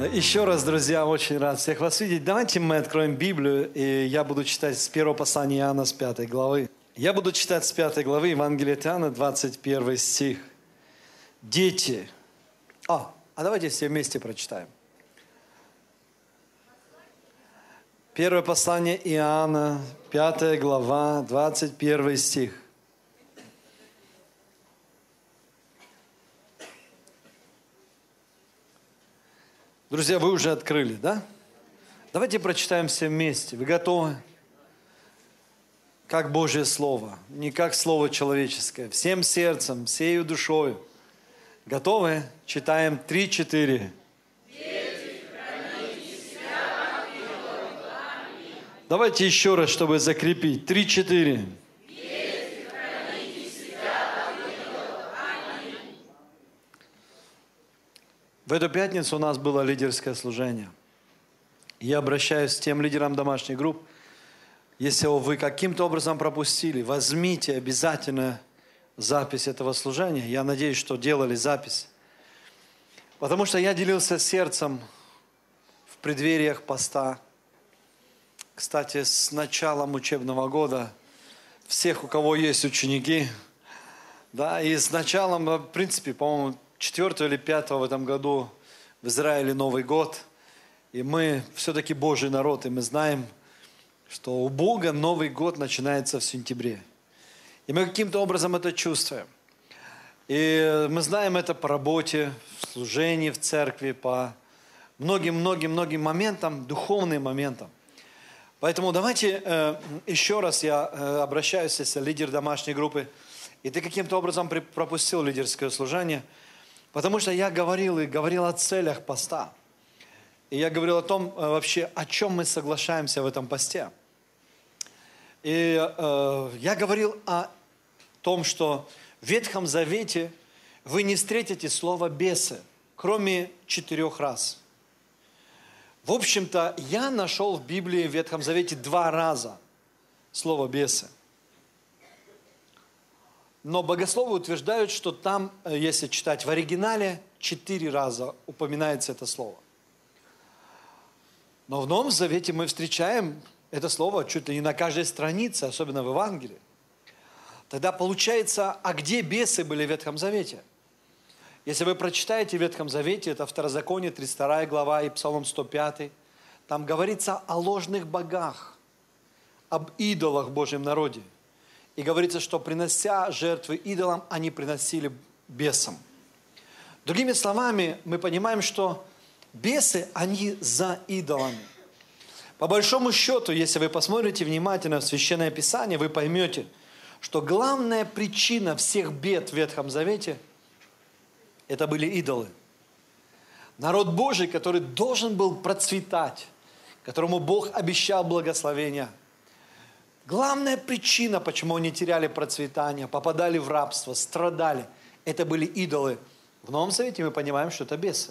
Еще раз, друзья, очень рад всех вас видеть. Давайте мы откроем Библию, и я буду читать с первого послания Иоанна, с 5 главы. Я буду читать с 5 главы Евангелия от Иоанна, 21 стих. Дети. Давайте все вместе прочитаем. Первое послание Иоанна, 5 глава, 21 стих. Друзья, вы уже открыли, да? Давайте прочитаем все вместе. Вы готовы? Как Божье Слово, не как Слово человеческое. Всем сердцем, всею душою. Готовы? Читаем 3-4. Давайте еще раз, чтобы закрепить. 3-4. В эту пятницу у нас было лидерское служение. Я обращаюсь к тем лидерам домашних групп. Если вы каким-то образом пропустили, возьмите обязательно запись этого служения. Я надеюсь, что делали запись. Потому что я делился сердцем в преддвериях поста. Кстати, с началом учебного года всех, у кого есть ученики, да, и с началом, в принципе, по-моему, 4 или 5 в этом году в Израиле Новый год. И мы все-таки Божий народ, и мы знаем, что у Бога Новый год начинается в сентябре. И мы каким-то образом это чувствуем. И мы знаем это по работе, в служении в церкви, по многим моментам, духовным моментам. Поэтому давайте еще раз я обращаюсь, если лидер домашней группы, и ты каким-то образом пропустил лидерское служение, потому что я говорил о целях поста. И я говорил о том вообще, о чем мы соглашаемся в этом посте. И я говорил о том, что в Ветхом Завете вы не встретите слово «бесы», кроме 4 раз. В общем-то, я нашел в Библии в Ветхом Завете 2 раза слово «бесы». Но богословы утверждают, что там, если читать в оригинале, 4 раза упоминается это слово. Но в Новом Завете мы встречаем это слово чуть ли не на каждой странице, особенно в Евангелии. Тогда получается, а где бесы были в Ветхом Завете? Если вы прочитаете в Ветхом Завете, это Второзаконие, 32 глава и Псалом 105, там говорится о ложных богах, об идолах в Божьем народе. И говорится, что принося жертвы идолам, они приносили бесам. Другими словами, мы понимаем, что бесы, они за идолами. По большому счету, если вы посмотрите внимательно в Священное Писание, вы поймете, что главная причина всех бед в Ветхом Завете – это были идолы. Народ Божий, который должен был процветать, которому Бог обещал благословения. Главная причина, почему они теряли процветание, попадали в рабство, страдали, это были идолы. В Новом Завете мы понимаем, что это бесы.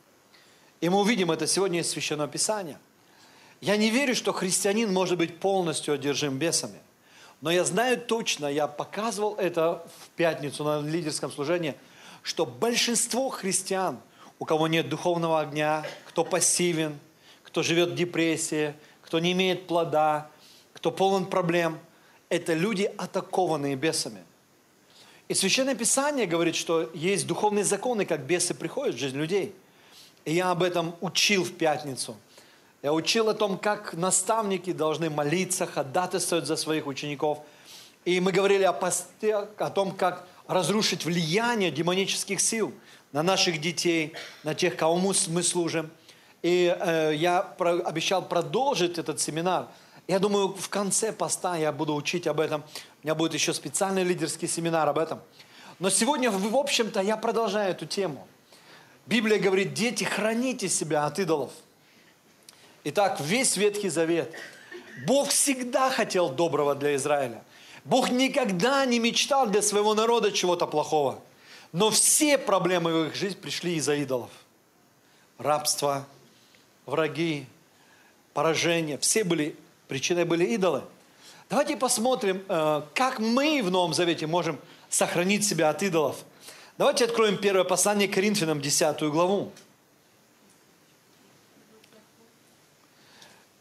И мы увидим это сегодня из Священного Писания. Я не верю, что христианин может быть полностью одержим бесами. Но я знаю точно, я показывал это в пятницу на лидерском служении, что большинство христиан, у кого нет духовного огня, кто пассивен, кто живет в депрессии, кто не имеет плода, кто полон проблем, это люди, атакованные бесами. И Священное Писание говорит, что есть духовные законы, как бесы приходят в жизнь людей. И я об этом учил в пятницу. Я учил о том, как наставники должны молиться, ходатайствовать за своих учеников. И мы говорили о посте, о том, как разрушить влияние демонических сил на наших детей, на тех, кому мы служим. И я обещал продолжить этот семинар. Я думаю, в конце поста я буду учить об этом. У меня будет еще специальный лидерский семинар об этом. Но сегодня, в общем-то, я продолжаю эту тему. Библия говорит: дети, храните себя от идолов. Итак, весь Ветхий Завет. Бог всегда хотел доброго для Израиля. Бог никогда не мечтал для своего народа чего-то плохого. Но все проблемы в их жизни пришли из-за идолов. Рабство, враги, поражение. Причиной были идолы. Давайте посмотрим, как мы в Новом Завете можем сохранить себя от идолов. Давайте откроем первое послание к Коринфянам, 10 главу.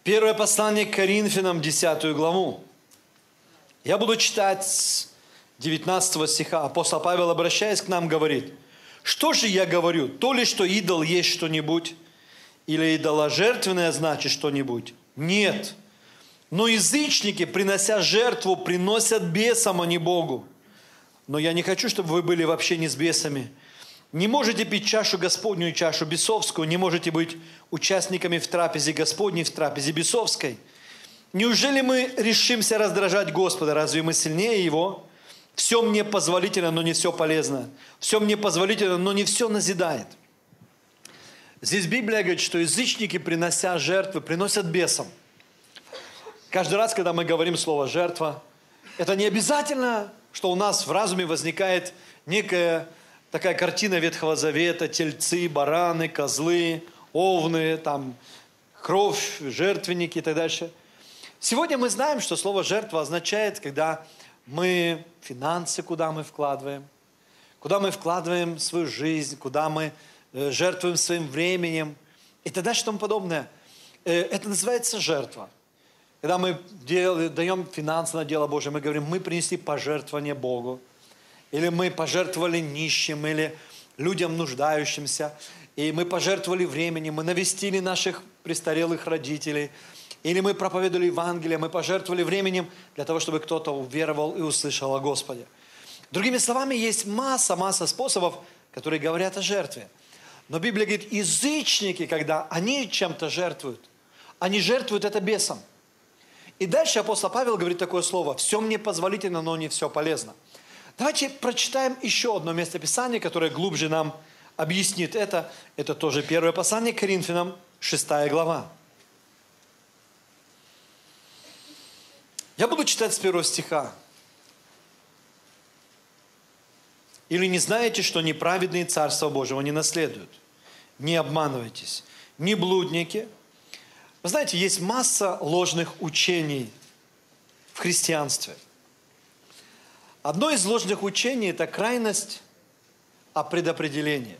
Первое послание к Коринфянам, 10 главу. Я буду читать с 19 стиха. Апостол Павел, обращаясь к нам, говорит: «Что же я говорю? То ли, что идол есть что-нибудь, или идоложертвенное значит что-нибудь? Нет. Но язычники, принося жертву, приносят бесам, а не Богу. Но я не хочу, чтобы вы были в общении с бесами. Не можете пить чашу Господню и чашу бесовскую, не можете быть участниками в трапезе Господней, в трапезе бесовской. Неужели мы решимся раздражать Господа? Разве мы сильнее Его? Все мне позволительно, но не все полезно. Все мне позволительно, но не все назидает». Здесь Библия говорит, что язычники, принося жертвы, приносят бесам. Каждый раз, когда мы говорим слово «жертва», это не обязательно, что у нас в разуме возникает некая такая картина Ветхого Завета: тельцы, бараны, козлы, овны, там, кровь, жертвенники и так дальше. Сегодня мы знаем, что слово «жертва» означает, когда мы финансы, куда мы вкладываем свою жизнь, куда мы жертвуем своим временем и так дальше и тому подобное. Это называется жертва. Когда мы даем финансы на дело Божие, мы говорим: мы принесли пожертвование Богу, или мы пожертвовали нищим, или людям нуждающимся, и мы пожертвовали временем, мы навестили наших престарелых родителей, или мы проповедовали Евангелие, мы пожертвовали временем для того, чтобы кто-то уверовал и услышал о Господе. Другими словами, есть масса способов, которые говорят о жертве. Но Библия говорит, язычники, когда они чем-то жертвуют, они жертвуют это бесам. И дальше апостол Павел говорит такое слово: «Все мне позволительно, но не все полезно». Давайте прочитаем еще одно местописание, которое глубже нам объяснит это. Это тоже первое послание к Коринфянам, 6 глава. Я буду читать с 1 стиха. «Или не знаете, что неправедные Царства Божьего не наследуют? Не обманывайтесь, не блудники». Вы знаете, есть масса ложных учений в христианстве. Одно из ложных учений – это крайность о предопределении.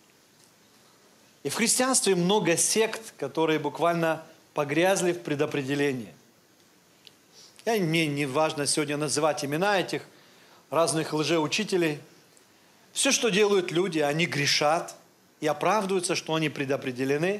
И в христианстве много сект, которые буквально погрязли в предопределении. Мне не важно сегодня называть имена этих разных лжеучителей. Все, что делают люди, они грешат и оправдываются, что они предопределены.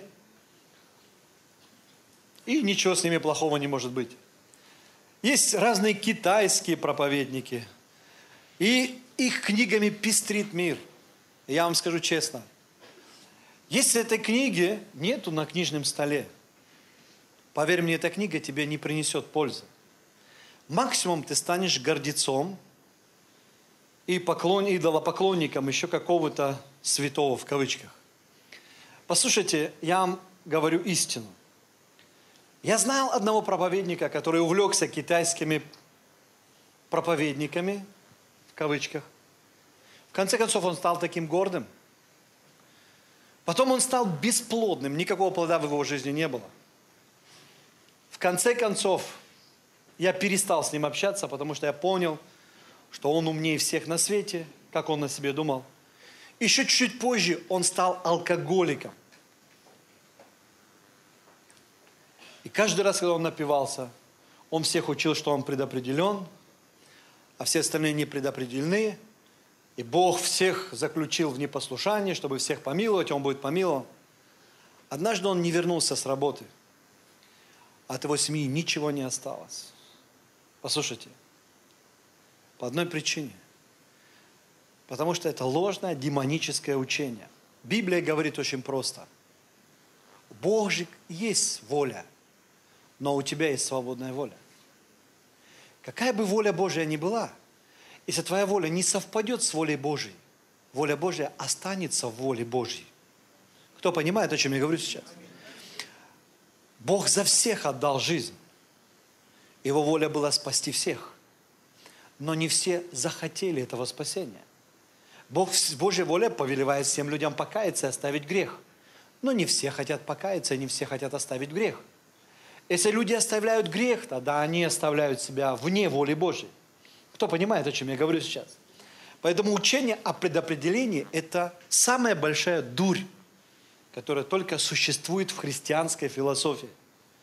И ничего с ними плохого не может быть. Есть разные китайские проповедники. И их книгами пестрит мир. И я вам скажу честно. Если этой книги нету на книжном столе, поверь мне, эта книга тебе не принесет пользы. Максимум ты станешь гордецом и идолопоклонником еще какого-то святого в кавычках. Послушайте, я вам говорю истину. Я знал одного проповедника, который увлекся китайскими проповедниками, в кавычках. В конце концов, он стал таким гордым. Потом он стал бесплодным, никакого плода в его жизни не было. В конце концов, я перестал с ним общаться, потому что я понял, что он умнее всех на свете, как он о себе думал. Еще чуть-чуть позже он стал алкоголиком. И каждый раз, когда он напивался, он всех учил, что он предопределен, а все остальные не предопределены. И Бог всех заключил в непослушание, чтобы всех помиловать, он будет помилован. Однажды он не вернулся с работы. От его семьи ничего не осталось. Послушайте, по одной причине. Потому что это ложное демоническое учение. Библия говорит очень просто. У Бога есть воля, но у тебя есть свободная воля. Какая бы воля Божья ни была, если твоя воля не совпадет с волей Божьей, воля Божья останется в воле Божьей. Кто понимает, о чем я говорю сейчас? Бог за всех отдал жизнь. Его воля была спасти всех. Но не все захотели этого спасения. Божья воля повелевает всем людям покаяться и оставить грех. Но не все хотят покаяться, и не все хотят оставить грех. Если люди оставляют грех, тогда они оставляют себя вне воли Божьей. Кто понимает, о чем я говорю сейчас? Поэтому учение о предопределении – это самая большая дурь, которая только существует в христианской философии.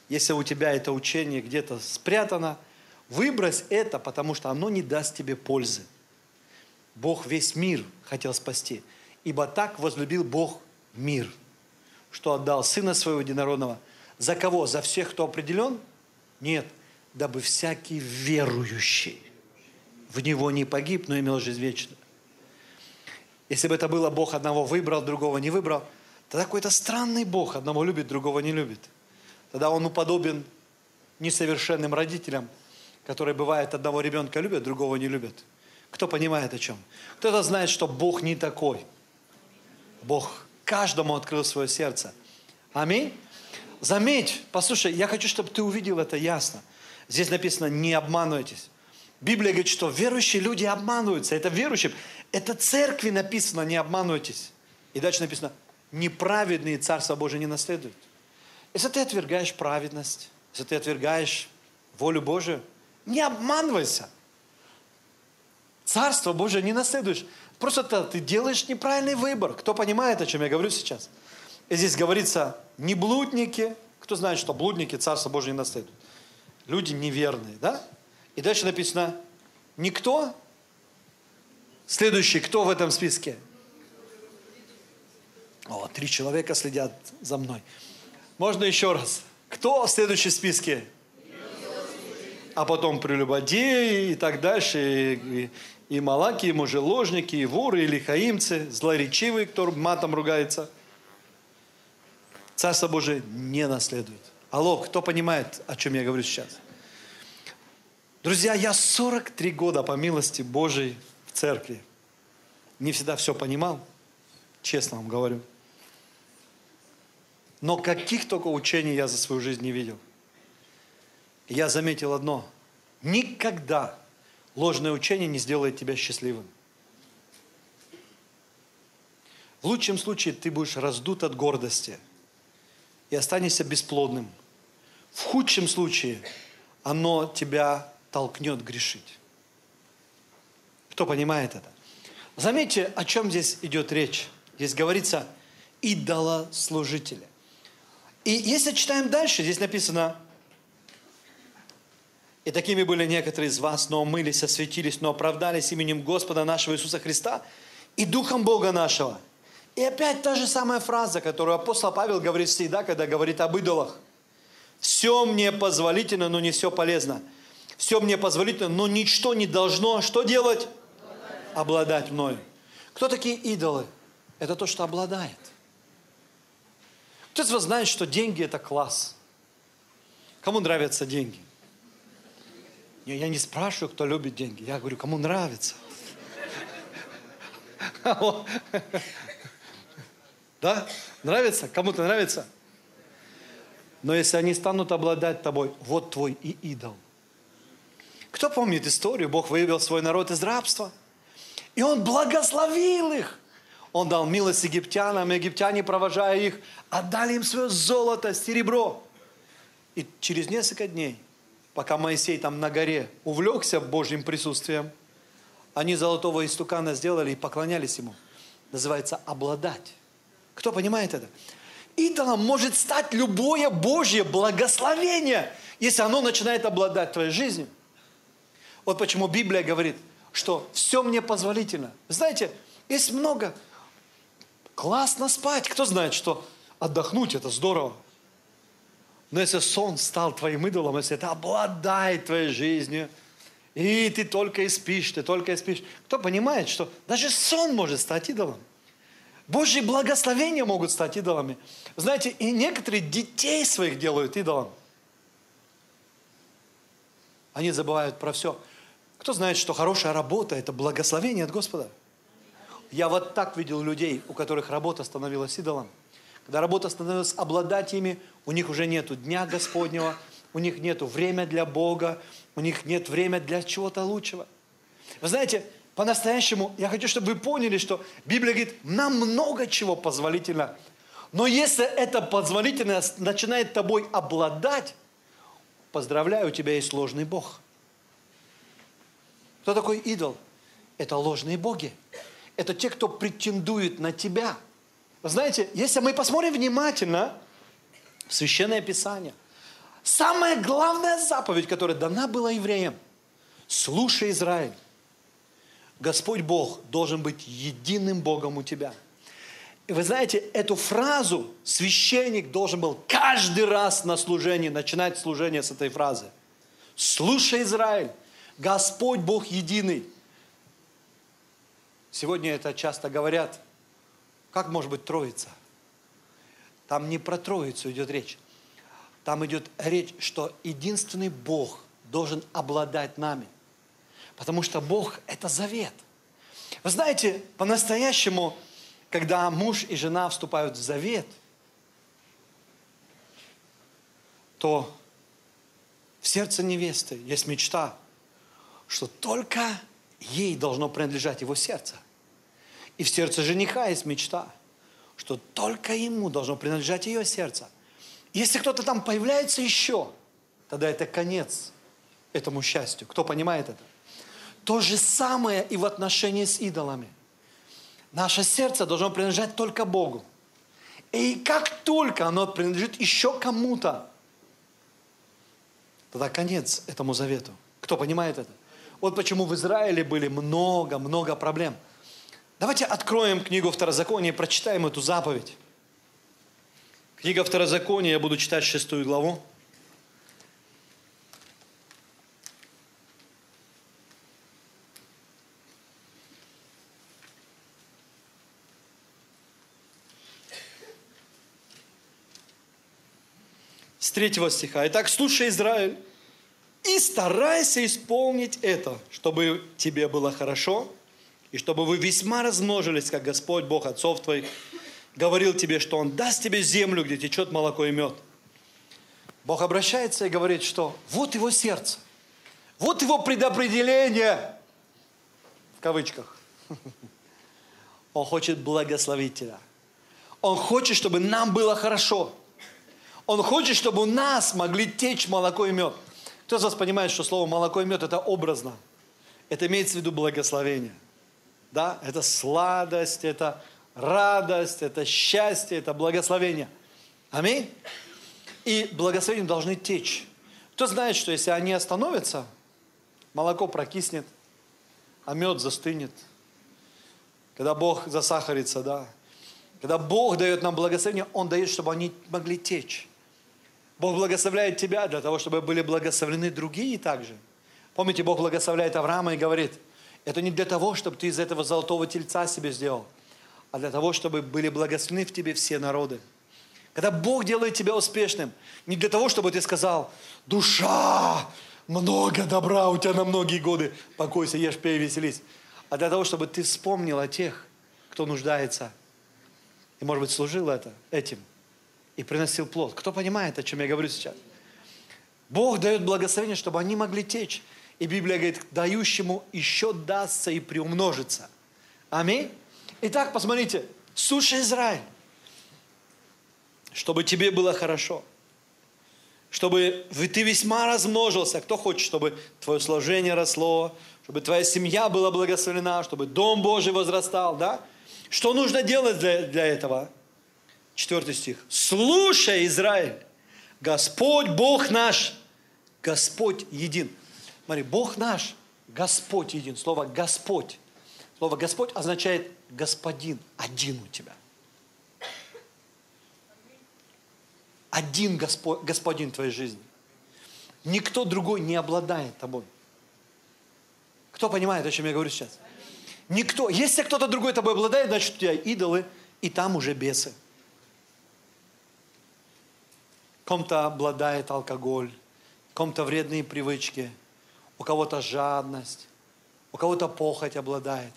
Если у тебя это учение где-то спрятано, выбрось это, потому что оно не даст тебе пользы. Бог весь мир хотел спасти. Ибо так возлюбил Бог мир, что отдал Сына Своего Единородного. За кого? За всех, кто определен? Нет. Дабы всякий верующий в Него не погиб, но имел жизнь вечную. Если бы это было Бог одного выбрал, другого не выбрал, тогда какой-то странный Бог одного любит, другого не любит. Тогда Он уподобен несовершенным родителям, которые, бывает, одного ребенка любят, другого не любят. Кто понимает о чем? Кто-то знает, что Бог не такой. Бог каждому открыл свое сердце. Аминь. Заметь, послушай, я хочу, чтобы ты увидел это ясно. Здесь написано: не обманывайтесь. Библия говорит, что верующие люди обманываются. Это верующим. Это церкви написано: не обманывайтесь. И дальше написано: неправедные Царство Божие не наследуют. Если ты отвергаешь праведность, если ты отвергаешь волю Божию, не обманывайся. Царство Божие не наследуешь. Просто ты делаешь неправильный выбор. Кто понимает, о чем я говорю сейчас? И здесь говорится: не блудники. Кто знает, что блудники Царство Божие не наследуют? Люди неверные, да? И дальше написано: никто. Следующий, кто в этом списке? О, 3 человека следят за мной. Можно еще раз? Кто в следующем списке? А потом прелюбодеи и так дальше, и малаки, и мужеложники, и воры, и лихаимцы, злоречивые, кто матом ругается. Царство Божие не наследует. Алло, кто понимает, о чем я говорю сейчас? Друзья, я 43 года по милости Божией в церкви. Не всегда все понимал, честно вам говорю. Но каких только учений я за свою жизнь не видел. Я заметил одно: никогда ложное учение не сделает тебя счастливым. В лучшем случае ты будешь раздут от гордости и останешься бесплодным. В худшем случае оно тебя толкнет грешить. Кто понимает это? Заметьте, о чем здесь идет речь. Здесь говорится: идолослужители. И если читаем дальше, здесь написано: и такими были некоторые из вас, но умылись, осветились, но оправдались именем Господа нашего Иисуса Христа и Духом Бога нашего. И опять та же самая фраза, которую апостол Павел говорит всегда, когда говорит об идолах. Все мне позволительно, но не все полезно. Все мне позволительно, но ничто не должно что делать? Обладать мною. Кто такие идолы? Это то, что обладает. Кто из вас знает, что деньги – это класс? Кому нравятся деньги? Я не спрашиваю, кто любит деньги. Я говорю, кому нравится. Да? Нравится? Кому-то нравится? Но если они станут обладать тобой, вот твой и идол. Кто помнит историю? Бог вывел свой народ из рабства. И Он благословил их. Он дал милость египтянам, и египтяне, провожая их, отдали им свое золото, серебро. И через несколько дней, пока Моисей там на горе увлекся Божьим присутствием, они золотого истукана сделали и поклонялись ему. Называется обладать. Кто понимает это? Идолом может стать любое Божье благословение, если оно начинает обладать твоей жизнью. Вот почему Библия говорит, что все мне позволительно. Знаете, есть много. Классно спать. Кто знает, что отдохнуть это здорово. Но если сон стал твоим идолом, если это обладает твоей жизнью, и ты только и спишь, кто понимает, что даже сон может стать идолом? Божьи благословения могут стать идолами. Знаете, и некоторые детей своих делают идолом. Они забывают про все. Кто знает, что хорошая работа – это благословение от Господа? Я вот так видел людей, у которых работа становилась идолом. Когда работа становилась обладать ими, у них уже нету дня Господнего, у них нету времени для Бога, у них нет времени для чего-то лучшего. Вы знаете, по-настоящему, я хочу, чтобы вы поняли, что Библия говорит, нам много чего позволительно. Но если это позволительно начинает тобой обладать, поздравляю, у тебя есть ложный Бог. Кто такой идол? Это ложные боги. Это те, кто претендует на тебя. Вы знаете, если мы посмотрим внимательно в Священное Писание, Самая главная заповедь, которая дана была евреям. Слушай, Израиль, Господь Бог должен быть единым Богом у тебя. И вы знаете, эту фразу священник должен был каждый раз на служении начинать служение с этой фразы. Слушай, Израиль, Господь Бог единый. Сегодня это часто говорят. Как может быть Троица? Там не про Троицу идет речь. Там идет речь, что единственный Бог должен обладать нами. Потому что Бог – это завет. Вы знаете, по-настоящему, когда муж и жена вступают в завет, то в сердце невесты есть мечта, что только ей должно принадлежать его сердце. И в сердце жениха есть мечта, что только ему должно принадлежать ее сердце. Если кто-то там появляется еще, тогда это конец этому счастью. Кто понимает это? То же самое и в отношении с идолами. Наше сердце должно принадлежать только Богу. И как только оно принадлежит еще кому-то, тогда конец этому завету. Кто понимает это? Вот почему в Израиле были много проблем. Давайте откроем книгу Второзакония и прочитаем эту заповедь. Книга Второзакония, я буду читать 6 главу. С 3 стиха. «Итак, слушай, Израиль, и старайся исполнить это, чтобы тебе было хорошо, и чтобы вы весьма размножились, как Господь, Бог отцов твоих, говорил тебе, что Он даст тебе землю, где течет молоко и мед». Бог обращается и говорит, что вот Его сердце, вот Его предопределение, в кавычках. Он хочет благословить тебя. Он хочет, чтобы нам было хорошо. Он хочет, чтобы у нас могли течь молоко и мед. Кто из вас понимает, что слово молоко и мед это образно? Это имеется в виду благословение. Да? Это сладость, это радость, это счастье, это благословение. Аминь. И благословения должны течь. Кто знает, что если они остановятся, молоко прокиснет, а мед застынет. Когда Бог засахарится, да. Когда Бог дает нам благословение, Он дает, чтобы они могли течь. Бог благословляет тебя для того, чтобы были благословлены другие также. Помните, Бог благословляет Авраама и говорит, это не для того, чтобы ты из этого золотого тельца себе сделал, а для того, чтобы были благословены в тебе все народы. Когда Бог делает тебя успешным, не для того, чтобы ты сказал, душа, много добра у тебя на многие годы, покойся, ешь, пей, веселись, а для того, чтобы ты вспомнил о тех, кто нуждается, и, может быть, служил этим, и приносил плод. Кто понимает, о чем я говорю сейчас? Бог дает благословение, чтобы они могли течь. И Библия говорит, дающему еще дастся и приумножится. Аминь. Итак, посмотрите. Слушай, Израиль, чтобы тебе было хорошо. Чтобы ты весьма размножился. Кто хочет, чтобы твое сложение росло, чтобы твоя семья была благословена, чтобы Дом Божий возрастал, да? Что нужно делать для этого? 4 стих. «Слушай, Израиль, Господь Бог наш, Господь един». Смотри, Бог наш, Господь един. Слово «Господь». Слово «Господь» означает «Господин», один у тебя. Один Господин в твоей жизни. Никто другой не обладает тобой. Кто понимает, о чем я говорю сейчас? Никто. Если кто-то другой тобой обладает, значит у тебя идолы, и там уже бесы. В ком-то обладает алкоголь, в ком-то вредные привычки, у кого-то жадность, у кого-то похоть обладает,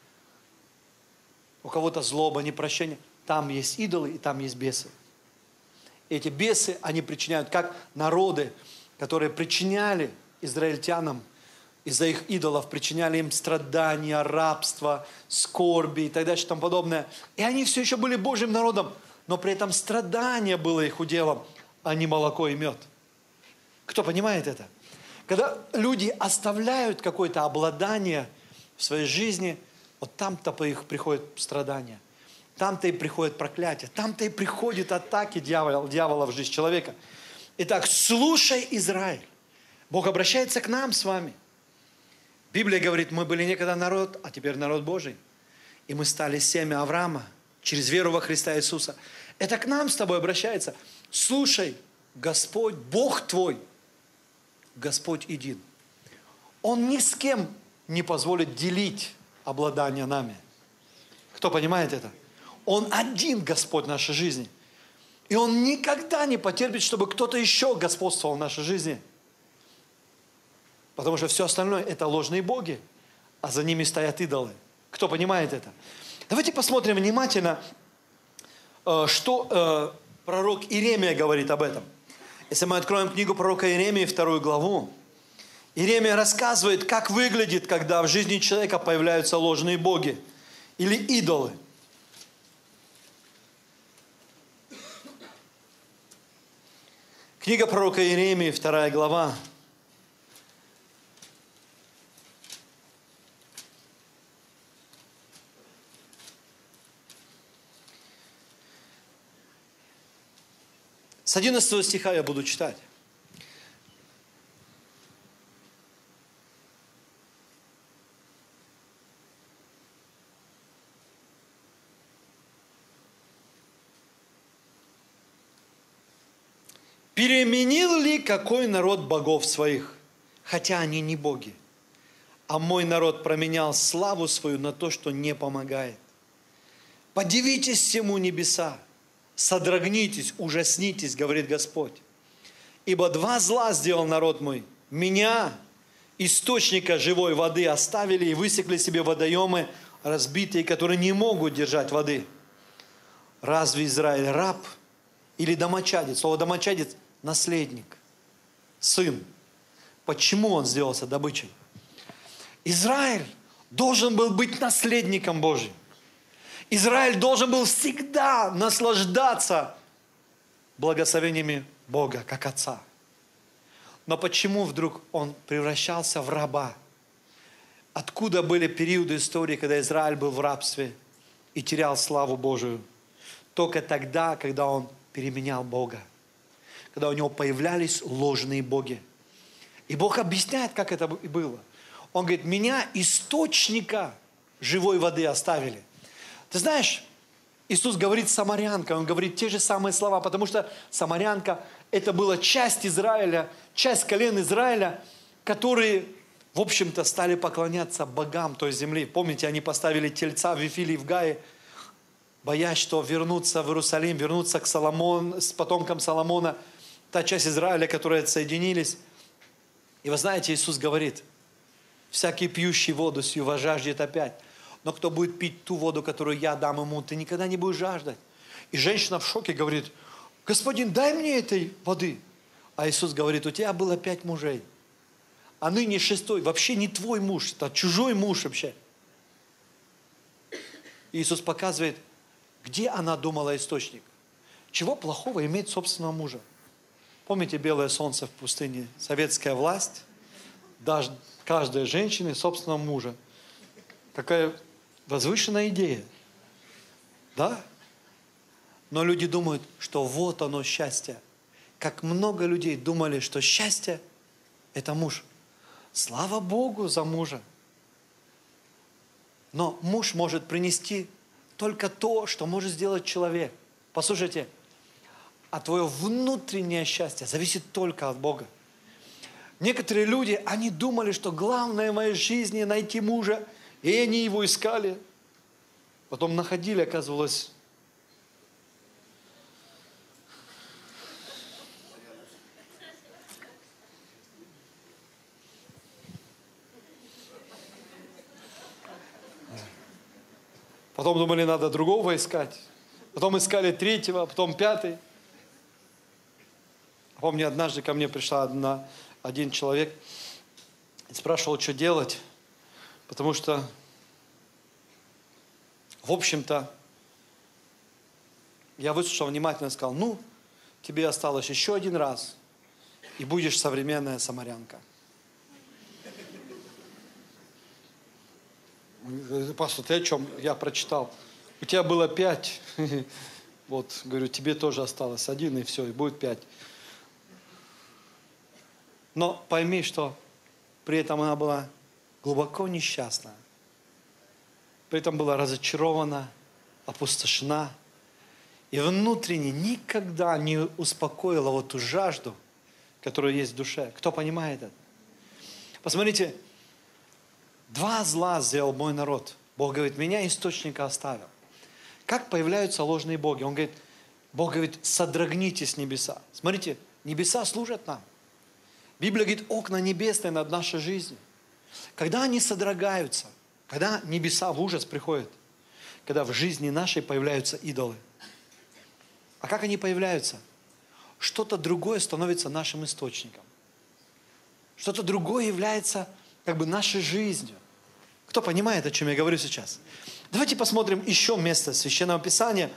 у кого-то злоба, непрощение. Там есть идолы и там есть бесы. Эти бесы, они причиняют, как народы, которые причиняли израильтянам из-за их идолов, причиняли им страдания, рабство, скорби и так далее, и тому подобное. И они все еще были Божьим народом, но при этом страдание было их уделом, а не молоко и мед. Кто понимает это? Когда люди оставляют какое-то обладание в своей жизни, вот там-то по их приходят страдания, там-то и приходит проклятие, там-то и приходят атаки дьявола в жизнь человека. Итак, слушай, Израиль. Бог обращается к нам с вами. Библия говорит, мы были некогда народ, а теперь народ Божий. И мы стали семя Авраама через веру во Христа Иисуса. Это к нам с тобой обращается. Слушай, Господь, Бог твой, Господь един. Он ни с кем не позволит делить обладание нами. Кто понимает это? Он один Господь в нашей жизни. И Он никогда не потерпит, чтобы кто-то еще господствовал в нашей жизни. Потому что все остальное – это ложные боги, а за ними стоят идолы. Кто понимает это? Давайте посмотрим внимательно, что пророк Иеремия говорит об этом. Если мы откроем книгу пророка Иеремии, 2 главу, Иеремия рассказывает, как выглядит, когда в жизни человека появляются ложные боги или идолы. Книга пророка Иеремии, 2 глава. С 11 стиха я буду читать. «Переменил ли какой народ богов своих, хотя они не боги? А мой народ променял славу свою на то, что не помогает. Подивитесь всему небеса, содрогнитесь, ужаснитесь, говорит Господь. Ибо два зла сделал народ мой. Меня, источника живой воды, оставили и высекли себе водоемы разбитые, которые не могут держать воды. Разве Израиль раб или домочадец?» Слово «домочадец» – наследник, сын. Почему он сделался добычей? Израиль должен был быть наследником Божьим. Израиль должен был всегда наслаждаться благословениями Бога, как Отца. Но почему вдруг он превращался в раба? Откуда были периоды истории, когда Израиль был в рабстве и терял славу Божию? Только тогда, когда он переменял Бога. Когда у него появлялись ложные боги. И Бог объясняет, как это было. Он говорит, меня, источника живой воды, оставили. Ты знаешь, Иисус говорит с самарянкой, Он говорит те же самые слова, потому что самарянка – это была часть Израиля, часть колен Израиля, которые, в общем-то, стали поклоняться богам той земли. Помните, они поставили тельца в Вифиле и в Гае, боясь, что вернуться в Иерусалим, вернуться к Соломону, с потомкам Соломона, та часть Израиля, которые отсоединились. И вы знаете, Иисус говорит, всякий пьющий воду сию возжаждет опять. Но кто будет пить ту воду, которую я дам ему, ты никогда не будешь жаждать. И женщина в шоке говорит, Господин, дай мне этой воды. А Иисус говорит, у тебя было 5 мужей, а ныне 6-й, вообще не твой муж, это чужой муж вообще. И Иисус показывает, где она думала источник. Чего плохого иметь собственного мужа? Помните белое солнце в пустыне? Советская власть, даже каждой женщине собственного мужа. Какая возвышенная идея. Да? Но люди думают, что вот оно счастье. Как много людей думали, что счастье – это муж. Слава Богу за мужа. Но муж может принести только то, что может сделать человек. Послушайте, а твое внутреннее счастье зависит только от Бога. Некоторые люди, они думали, что главное в моей жизни найти мужа, и они его искали. Потом находили, оказывалось, потом думали, надо другого искать. Потом искали 3-го, потом 5-й. Помню, однажды ко мне пришла один человек и спрашивал, что делать, потому что, в общем-то, я выслушал внимательно и сказал, ну, тебе осталось еще один раз, и будешь современная самарянка. Пастор, ты о чем? Я прочитал. У тебя было 5. Вот, говорю, тебе тоже осталось 1, и все, и будет 5. Но пойми, что при этом она была глубоко несчастна. При этом была разочарована, опустошена. И внутренне никогда не успокоила вот ту жажду, которая есть в душе. Кто понимает это? Посмотрите, 2 зла сделал мой народ. Бог говорит, меня источника оставил. Как появляются ложные боги? Бог говорит, содрогнитесь небеса. Смотрите, небеса служат нам. Библия говорит, окна небесные над нашей жизнью. Когда они содрогаются, когда небеса в ужас приходят, когда в жизни нашей появляются идолы. А как они появляются? Что-то другое становится нашим источником. Что-то другое является как бы нашей жизнью. Кто понимает, о чем я говорю сейчас? Давайте посмотрим еще место Священного Писания,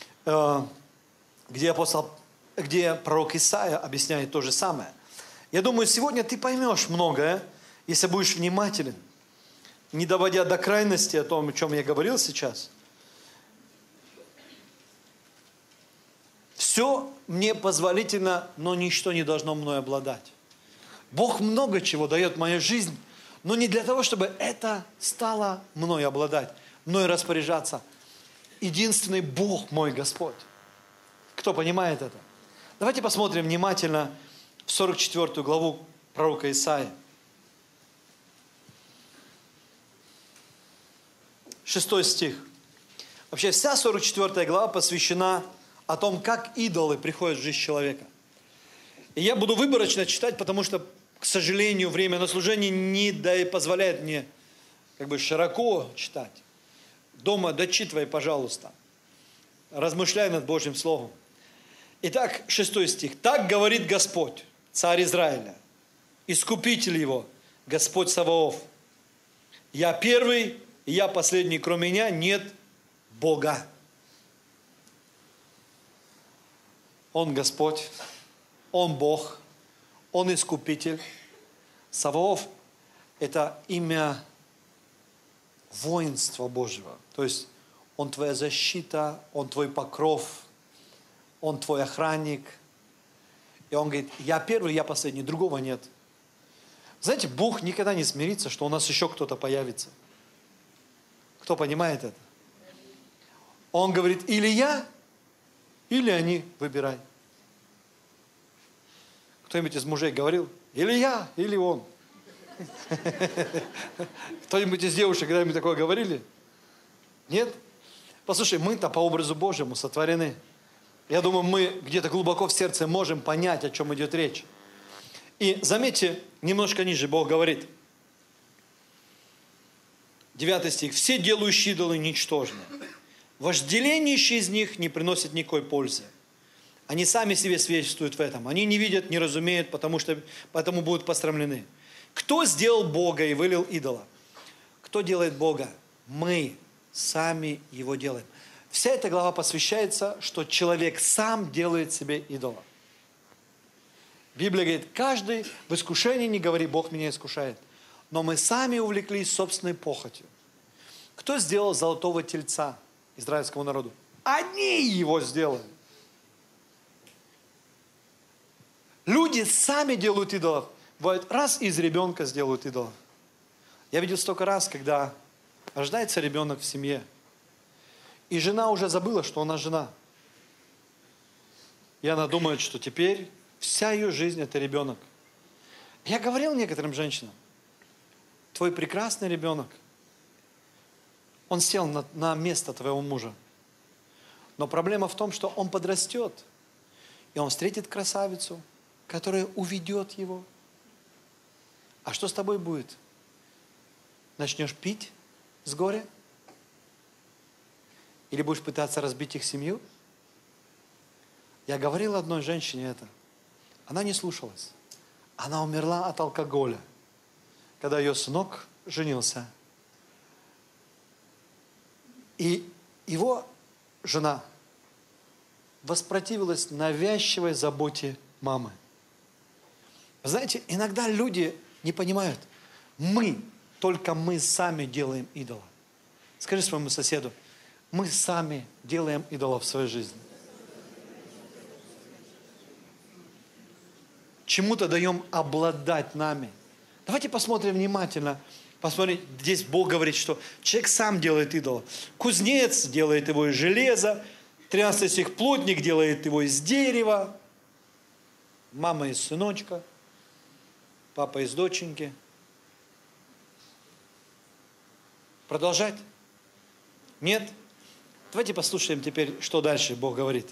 где пророк Исаия объясняет то же самое. Я думаю, сегодня ты поймешь многое, если будешь внимателен, не доводя до крайности о том, о чем я говорил сейчас. Все мне позволительно, но ничто не должно мной обладать. Бог много чего дает в мою жизнь, но не для того, чтобы это стало мной обладать, мной распоряжаться. Единственный Бог мой Господь. Кто понимает это? Давайте посмотрим внимательно в 44 главу пророка Исаии. 6 стих. Вообще вся 44 глава посвящена о том, как идолы приходят в жизнь человека. И я буду выборочно читать, потому что, к сожалению, время на служение не позволяет мне как бы широко читать. Дома дочитывай, пожалуйста. Размышляй над Божьим Словом. Итак, 6 стих. «Так говорит Господь, царь Израиля, искупитель его, Господь Саваоф. Я первый, и я последний, кроме меня нет Бога». Он Господь, Он Бог, Он Искупитель. Саваоф – это имя воинства Божьего. То есть Он твоя защита, Он твой покров, Он твой охранник. И Он говорит, я первый, я последний, другого нет. Знаете, Бог никогда не смирится, что у нас еще кто-то появится. Кто понимает это? Он говорит, или я, или они, выбирай. Кто-нибудь из мужей говорил, или я, или он. Кто-нибудь из девушек когда-нибудь такое говорили? Нет? Послушай, мы-то по образу Божьему сотворены. Я думаю, мы где-то глубоко в сердце можем понять, о чем идет речь. И заметьте, немножко ниже Бог говорит. 9 стих. «Все делающие идолы ничтожны. Вожделеннейшие из них не приносят никакой пользы. Они сами себе свидетельствуют в этом. Они не видят, не разумеют, потому будут посрамлены. Кто сделал Бога и вылил идола? Кто делает Бога? Мы сами его делаем». Вся эта глава посвящается, что человек сам делает себе идола. Библия говорит, каждый в искушении не говори, Бог меня искушает. Но мы сами увлеклись собственной похотью. Кто сделал золотого тельца израильскому народу? Они его сделали. Люди сами делают идолов. Бывает, раз из ребенка сделают идолов. Я видел столько раз, когда рождается ребенок в семье, и жена уже забыла, что она жена. И она думает, что теперь вся ее жизнь – это ребенок. Я говорил некоторым женщинам, твой прекрасный ребенок, он сел на место твоего мужа. Но проблема в том, что он подрастет, и он встретит красавицу, которая уведет его. А что с тобой будет? Начнешь пить с горя? Или будешь пытаться разбить их семью? Я говорил одной женщине это. Она не слушалась. Она умерла от алкоголя, когда ее сынок женился. И его жена воспротивилась навязчивой заботе мамы. Вы знаете, иногда люди не понимают. Только мы сами делаем идола. Скажи своему соседу, мы сами делаем идола в своей жизни. чему-то даем обладать нами. Давайте посмотрим внимательно. Посмотрите, здесь Бог говорит, что человек сам делает идола. Кузнец делает его из железа, 13 стих, плотник делает его из дерева, мама из сыночка, папа из доченьки. Продолжать? Нет? Давайте послушаем теперь, что дальше Бог говорит.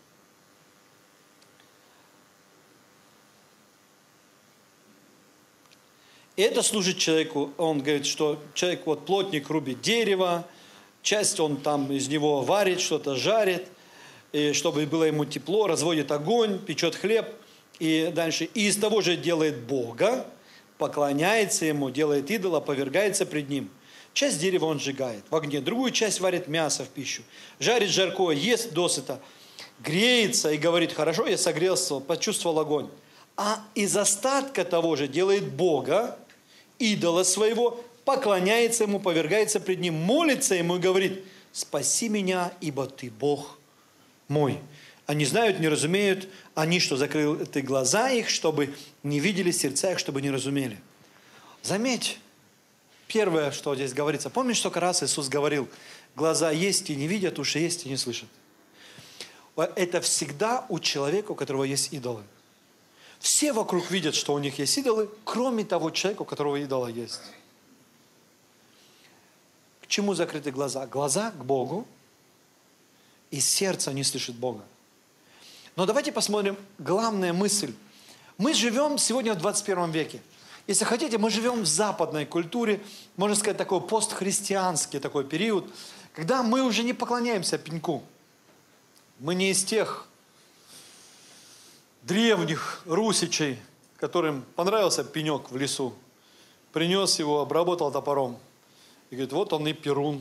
И это служит человеку, он говорит, что человек, вот плотник рубит дерево, часть он там из него варит, что-то жарит, и чтобы было ему тепло, разводит огонь, печет хлеб, и дальше, и из того же делает Бога, поклоняется ему, делает идола, повергается пред ним. Часть дерева он сжигает в огне, другую часть варит мясо в пищу, жарит жаркое, ест досыта, греется и говорит, хорошо, я согрелся, почувствовал огонь. А из остатка того же делает Бога, идола своего, поклоняется ему, повергается пред ним, молится ему и говорит, спаси меня, ибо ты Бог мой. Они знают, не разумеют, они, что закрыты глаза их, чтобы не видели, сердца их, чтобы не разумели. Заметь, первое, что здесь говорится, помнишь, сколько раз Иисус говорил, глаза есть и не видят, уши есть и не слышат. Это всегда у человека, у которого есть идолы. Все вокруг видят, что у них есть идолы, кроме того человека, у которого идола есть. К чему закрыты глаза? Глаза к Богу, и сердце не слышит Бога. Но давайте посмотрим главная мысль. Мы живем сегодня в 21 веке. Если хотите, мы живем в западной культуре, можно сказать, такой постхристианский такой период, когда мы уже не поклоняемся пеньку. Мы не из тех древних русичей, которым понравился пенек в лесу, принес его, обработал топором и говорит, вот он и перун,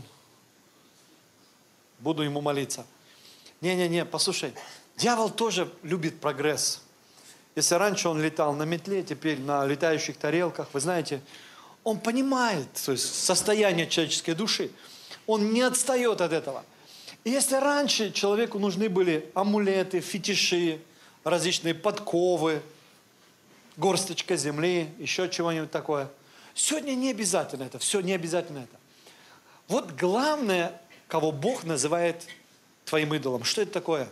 буду ему молиться. Не, послушай, дьявол тоже любит прогресс. Если раньше он летал на метле, теперь на летающих тарелках, вы знаете, он понимает, то есть состояние человеческой души, он не отстает от этого. И если раньше человеку нужны были амулеты, фетиши, различные подковы, горсточка земли, еще чего-нибудь такое. Сегодня не обязательно это, все не обязательно это. Вот главное, кого Бог называет твоим идолом. Что это такое?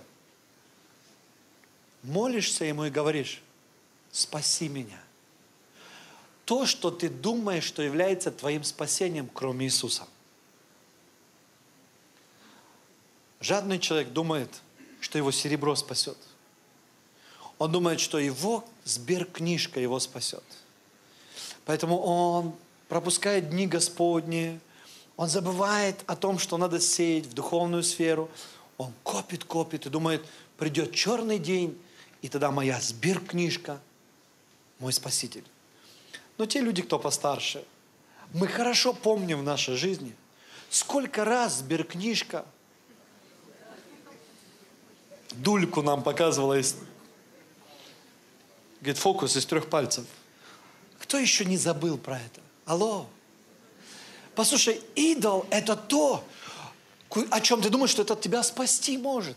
Молишься ему и говоришь, спаси меня. То, что ты думаешь, что является твоим спасением, кроме Иисуса. Жадный человек думает, что его серебро спасет. Он думает, что его сберкнижка его спасет. Поэтому он пропускает дни Господни, он забывает о том, что надо сеять в духовную сферу. Он копит и думает, придет черный день, и тогда моя сберкнижка, мой Спаситель. Но те люди, кто постарше, мы хорошо помним в нашей жизни, сколько раз сберкнижка дульку нам показывала из... Говорит, фокус из 3 пальцев. Кто еще не забыл про это? Алло. Послушай, идол – это то, о чем ты думаешь, что это тебя спасти может.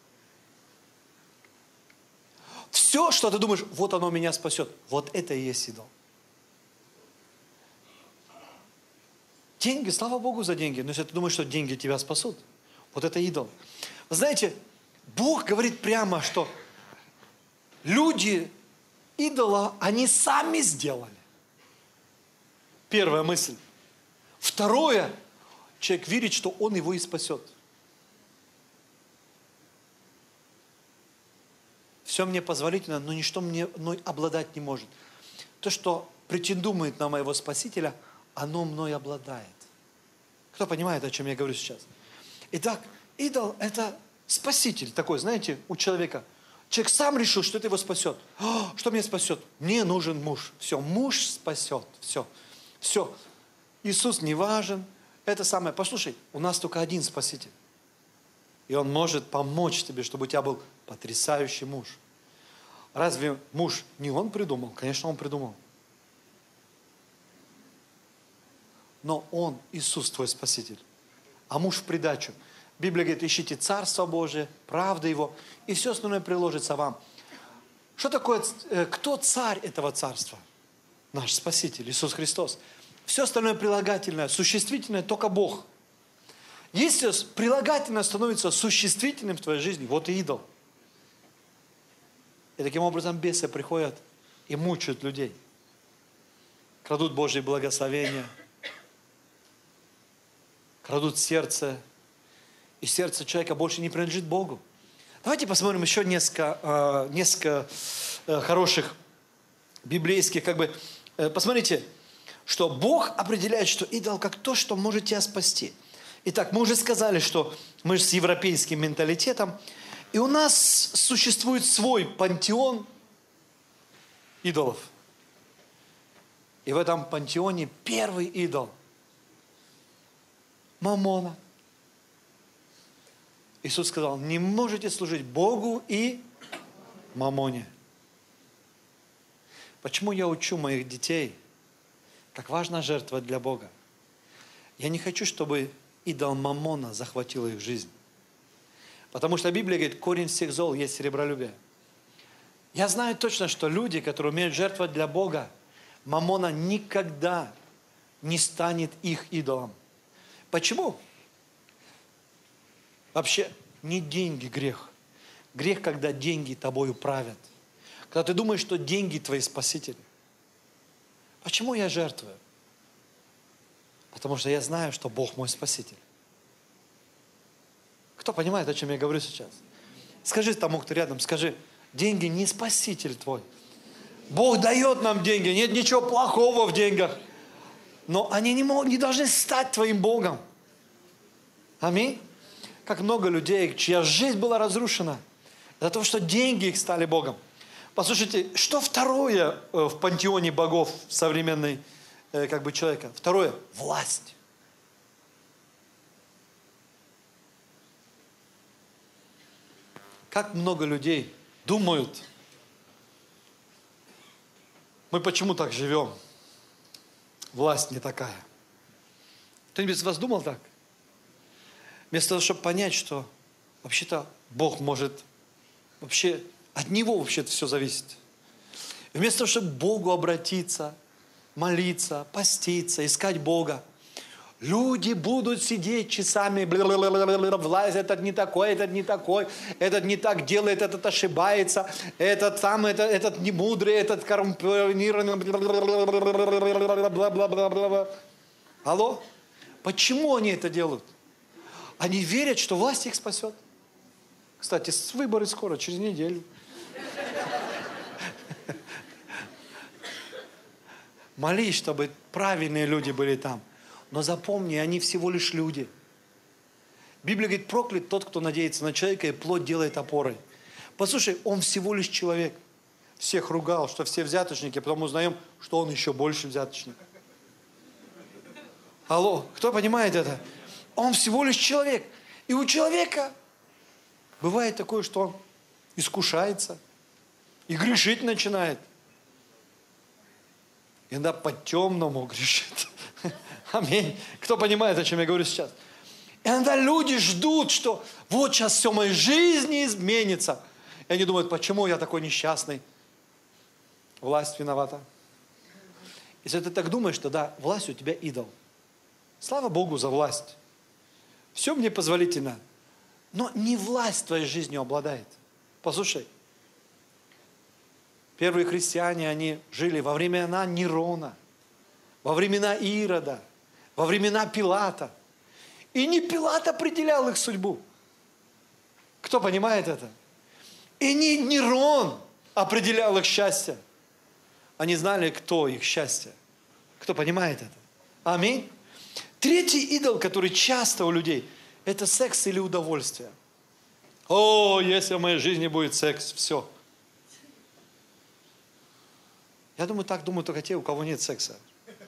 Все, что ты думаешь, вот оно меня спасет, вот это и есть идол. Деньги, слава Богу за деньги, но если ты думаешь, что деньги тебя спасут, вот это идол. Вы знаете, Бог говорит прямо, что люди идола, они сами сделали. Первая мысль. Второе, человек верит, что он его и спасет. Все мне позволительно, но ничто мной обладать не может. То, что претендует на моего Спасителя, оно мной обладает. Кто понимает, о чем я говорю сейчас? Итак, идол – это спаситель такой, знаете, у человека. Человек сам решил, что это его спасет. Что меня спасет? Мне нужен муж. Все, муж спасет. Все. Иисус не важен. Это самое. Послушай, у нас только один Спаситель. И Он может помочь тебе, чтобы у тебя был потрясающий муж. Разве муж не он придумал? Конечно, он придумал. Но он, Иисус, твой Спаситель. А муж в придачу. Библия говорит, ищите Царство Божие, правда Его, и все остальное приложится вам. Что такое, кто царь этого царства? Наш Спаситель, Иисус Христос. Все остальное прилагательное, существительное только Бог. Если прилагательное становится существительным в твоей жизни, вот и идол. И таким образом бесы приходят и мучают людей. Крадут Божьи благословения, крадут сердце, и сердце человека больше не принадлежит Богу. Давайте посмотрим еще несколько хороших библейских, посмотрите, что Бог определяет, что идол как то, что может тебя спасти. Итак, мы уже сказали, что мы с европейским менталитетом, и у нас существует свой пантеон идолов. И в этом пантеоне первый идол – Маммона. Иисус сказал, не можете служить Богу и Маммоне. Почему я учу моих детей, как важна жертва для Бога? Я не хочу, чтобы идол Маммона захватил их жизнь. Потому что Библия говорит, корень всех зол есть серебролюбие. Я знаю точно, что люди, которые умеют жертвовать для Бога, Маммона никогда не станет их идолом. Почему? Вообще, не деньги грех. Грех, когда деньги тобою правят. Когда ты думаешь, что деньги твои спасители. Почему я жертвую? Потому что я знаю, что Бог мой спаситель. Кто понимает, о чем я говорю сейчас? Скажи тому, кто рядом, скажи, деньги не спаситель твой. Бог дает нам деньги, нет ничего плохого в деньгах. Но они не должны стать твоим Богом. Аминь. Как много людей, чья жизнь была разрушена за то, что деньги их стали Богом. Послушайте, что второе в пантеоне богов современной человека? Второе – власть. Как много людей думают, мы почему так живем? Власть не такая. Кто-нибудь из вас думал так? Вместо того, чтобы понять, что вообще-то Бог может, вообще от Него вообще-то все зависит. Вместо того, чтобы к Богу обратиться, молиться, поститься, искать Бога, люди будут сидеть часами, власть, этот не такой, этот не так делает, этот ошибается, этот не мудрый, этот коррумпированный. Алло? Почему они это делают? Они верят, что власть их спасет. Кстати, выборы скоро, через неделю. Молись, чтобы правильные люди были там. Но запомни, они всего лишь люди. Библия говорит, проклят тот, кто надеется на человека и плоть делает опорой. Послушай, он всего лишь человек. Всех ругал, что все взяточники, потом узнаем, что он еще больше взяточник. Алло, кто понимает это? Он всего лишь человек. И у человека бывает такое, что он искушается и грешить начинает. Иногда по-темному грешит. Аминь. Кто понимает, о чем я говорю сейчас? И иногда люди ждут, что вот сейчас все в моей жизни изменится. И они думают, почему я такой несчастный? Власть виновата. Если ты так думаешь, то да, власть у тебя идол. Слава Богу за власть. Все мне позволительно. Но не власть твоей жизнью обладает. Послушай. Первые христиане, они жили во времена Нерона, во времена Ирода, во времена Пилата. И не Пилат определял их судьбу. Кто понимает это? И не Нерон определял их счастье. Они знали, кто их счастье. Кто понимает это? Аминь. Третий идол, который часто у людей, это секс или удовольствие. О, если в моей жизни будет секс, все. Я думаю, так думают только те, у кого нет секса.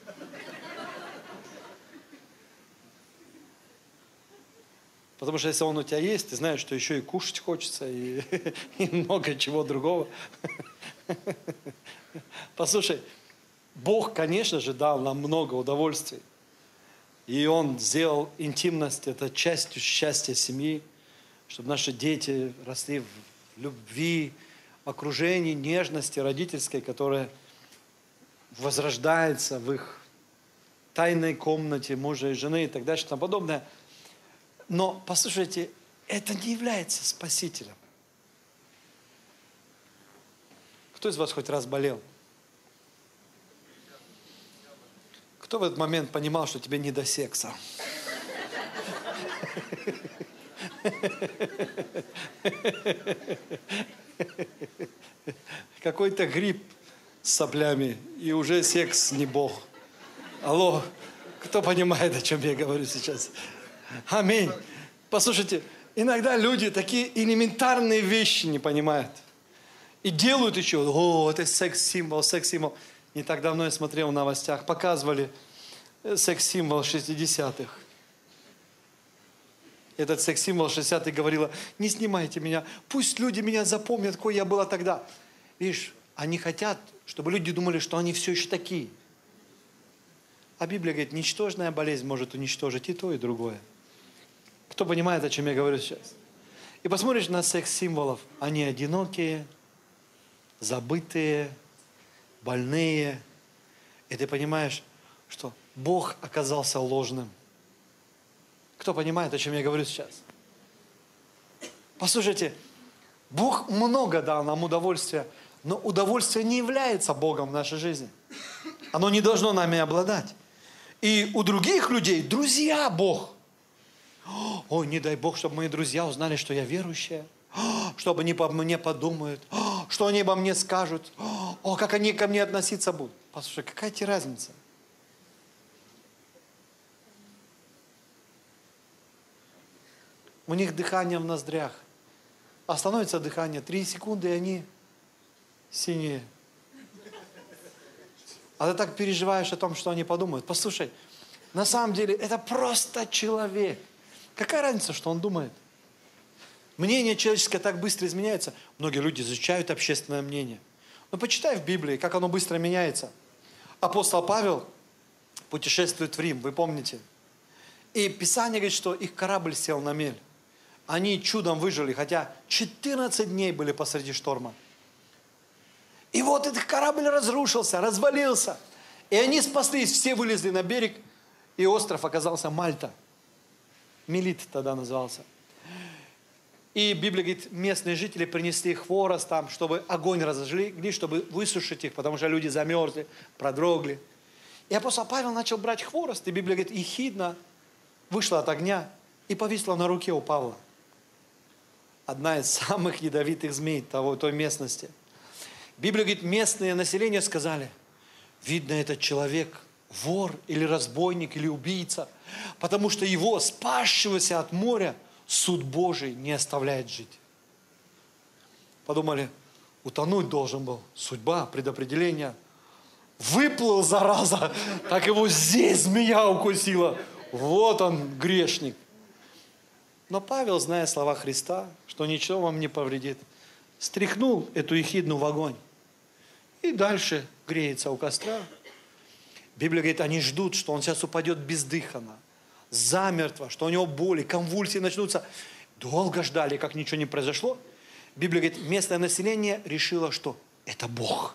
Потому что если он у тебя есть, ты знаешь, что еще и кушать хочется, и много чего другого. Послушай, Бог, конечно же, дал нам много удовольствий. И Он сделал интимность, это частью счастья семьи, чтобы наши дети росли в любви. окружении нежности родительской, которая возрождается в их тайной комнате мужа и жены и так дальше и тому подобное. Но, послушайте, это не является спасителем. Кто из вас хоть раз болел? Кто в этот момент понимал, что тебе не до секса? Какой-то грипп с соплями, и уже секс не Бог. Алло, кто понимает, о чем я говорю сейчас? Аминь. Послушайте, иногда люди такие элементарные вещи не понимают. И делают еще, это секс-символ, секс-символ. Не так давно я смотрел в новостях, показывали секс-символ 60-х. Этот секс-символ 60-х говорила, не снимайте меня, пусть люди меня запомнят, какой я была тогда. Видишь, они хотят, чтобы люди думали, что они все еще такие. А Библия говорит, ничтожная болезнь может уничтожить и то, и другое. Кто понимает, о чем я говорю сейчас? И посмотришь на секс-символов, они одинокие, забытые, больные. И ты понимаешь, что Бог оказался ложным. Кто понимает, о чем я говорю сейчас? Послушайте, Бог много дал нам удовольствия, но удовольствие не является Богом в нашей жизни. Оно не должно нами обладать. И у других людей друзья Бог. Ой, не дай Бог, чтобы мои друзья узнали, что я верующая. Чтобы они по мне подумают. Что они обо мне скажут. О, как они ко мне относиться будут. Послушай, какая тебе разница? У них дыхание в ноздрях. Остановится дыхание 3 секунды, и они синие. А ты так переживаешь о том, что они подумают. Послушай, на самом деле это просто человек. Какая разница, что он думает? Мнение человеческое так быстро изменяется. Многие люди изучают общественное мнение. Но почитай в Библии, как оно быстро меняется. Апостол Павел путешествует в Рим, вы помните? И Писание говорит, что их корабль сел на мель. Они чудом выжили, хотя 14 дней были посреди шторма. И вот этот корабль разрушился, развалился. И они спаслись, все вылезли на берег, и остров оказался Мальта. Мелит тогда назывался. И Библия говорит, местные жители принесли хворост там, чтобы огонь разожгли, чтобы высушить их, потому что люди замерзли, продрогли. И апостол Павел начал брать хворост, и Библия говорит, ехидна вышла от огня и повисла на руке у Павла. Одна из самых ядовитых змей той местности. Библия говорит, местное население сказали, видно, этот человек вор или разбойник или убийца, потому что его, спасшегося от моря, суд Божий не оставляет жить. Подумали, утонуть должен был. Судьба, предопределение. Выплыл, зараза, так его здесь змея укусила. Вот он, грешник. Но Павел, зная слова Христа, что ничего вам не повредит, стряхнул эту ехидну в огонь. И дальше греется у костра. Библия говорит, они ждут, что он сейчас упадет бездыханно, замертво, что у него боли, конвульсии начнутся. Долго ждали, как ничего не произошло. Библия говорит, местное население решило, что это Бог.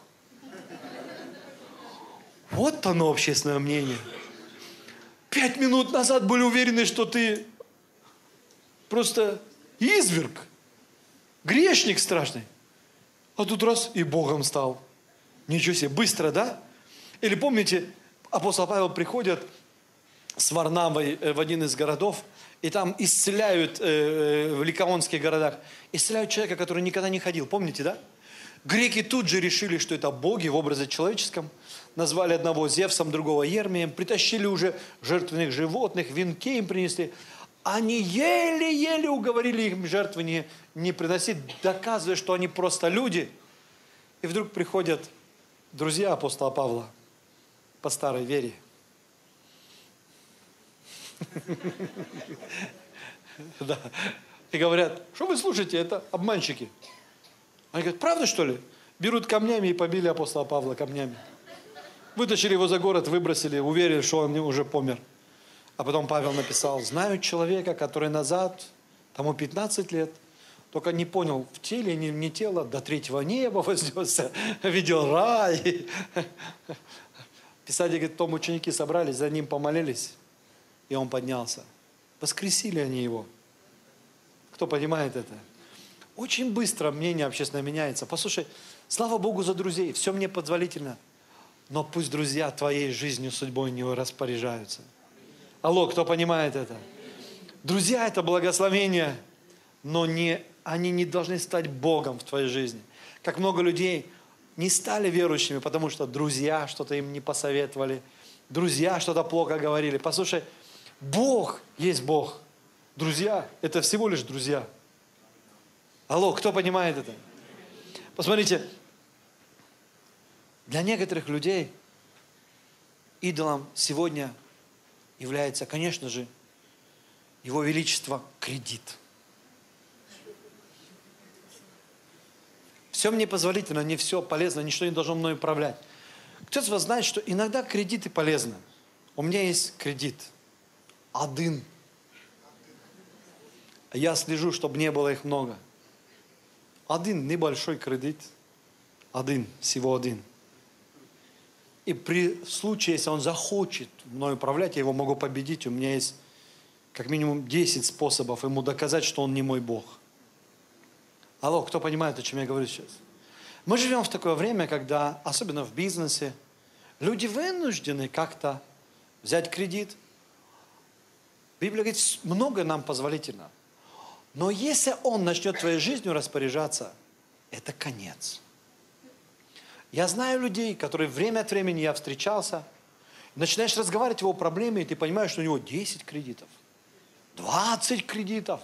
Вот оно общественное мнение. 5 минут назад были уверены, что ты просто изверг, грешник страшный. А тут раз и Богом стал. Ничего себе, быстро, да? Или помните, апостол Павел приходит с Варнавой в один из городов, и там исцеляют в ликаонских городах, исцеляют человека, который никогда не ходил. Помните, да? Греки тут же решили, что это боги в образе человеческом. Назвали одного Зевсом, другого Ермием. Притащили уже жертвенных животных, венки им принесли. Они еле-еле уговорили им жертвы не приносить, доказывая, что они просто люди. И вдруг приходят друзья апостола Павла по старой вере. Да. И говорят, что вы слушаете, это обманщики. Они говорят, правда что ли? Берут камнями и побили апостола Павла камнями. Вытащили его за город, выбросили, уверили, что он уже помер. А потом Павел написал, знаю человека, который назад, тому 15 лет, только не понял, в теле, не тело, до третьего неба вознесся, видел рай. Писатель говорит, том ученики собрались, за ним помолились, и он поднялся. Воскресили они его. Кто понимает это? Очень быстро мнение общественное меняется. Послушай, слава Богу за друзей, все мне позволительно. Но пусть друзья твоей жизнью, судьбой не распоряжаются. Алло, кто понимает это? Друзья – это благословение, но они не должны стать Богом в твоей жизни. Как много людей не стали верующими, потому что друзья что-то им не посоветовали, друзья что-то плохо говорили. Послушай, Бог есть Бог. Друзья – это всего лишь друзья. Алло, кто понимает это? Посмотрите, для некоторых людей идолом сегодня является, конечно же, Его Величество кредит. Все мне позволительно, не все полезно, ничто не должно мной управлять. Кто-то из вас знает, что иногда кредиты полезны. У меня есть кредит. Один. Я слежу, чтобы не было их много. Один небольшой кредит. Один, всего один. И при случае, если он захочет мной управлять, я его могу победить. У меня есть как минимум 10 способов ему доказать, что он не мой Бог. Алло, кто понимает, о чем я говорю сейчас? Мы живем в такое время, когда, особенно в бизнесе, люди вынуждены как-то взять кредит. Библия говорит, много нам позволительно. Но если он начнет твоей жизнью распоряжаться, это конец. Я знаю людей, которые время от времени я встречался, начинаешь разговаривать о его проблеме, и ты понимаешь, что у него 10 кредитов, 20 кредитов.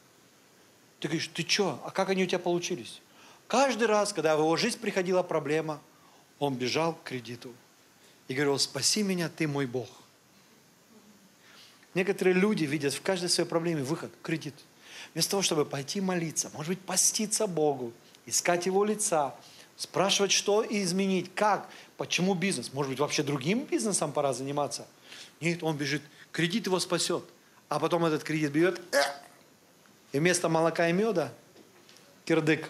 Ты говоришь, ты что, а как они у тебя получились? Каждый раз, когда в его жизнь приходила проблема, он бежал к кредиту и говорил, спаси меня, ты мой Бог. Некоторые люди видят в каждой своей проблеме выход, кредит. Вместо того, чтобы пойти молиться, может быть, поститься Богу, искать Его лица, спрашивать, что изменить, как, почему бизнес. Может быть, вообще другим бизнесом пора заниматься. Нет, он бежит, кредит его спасет. А потом этот кредит берет, и вместо молока и меда кирдык.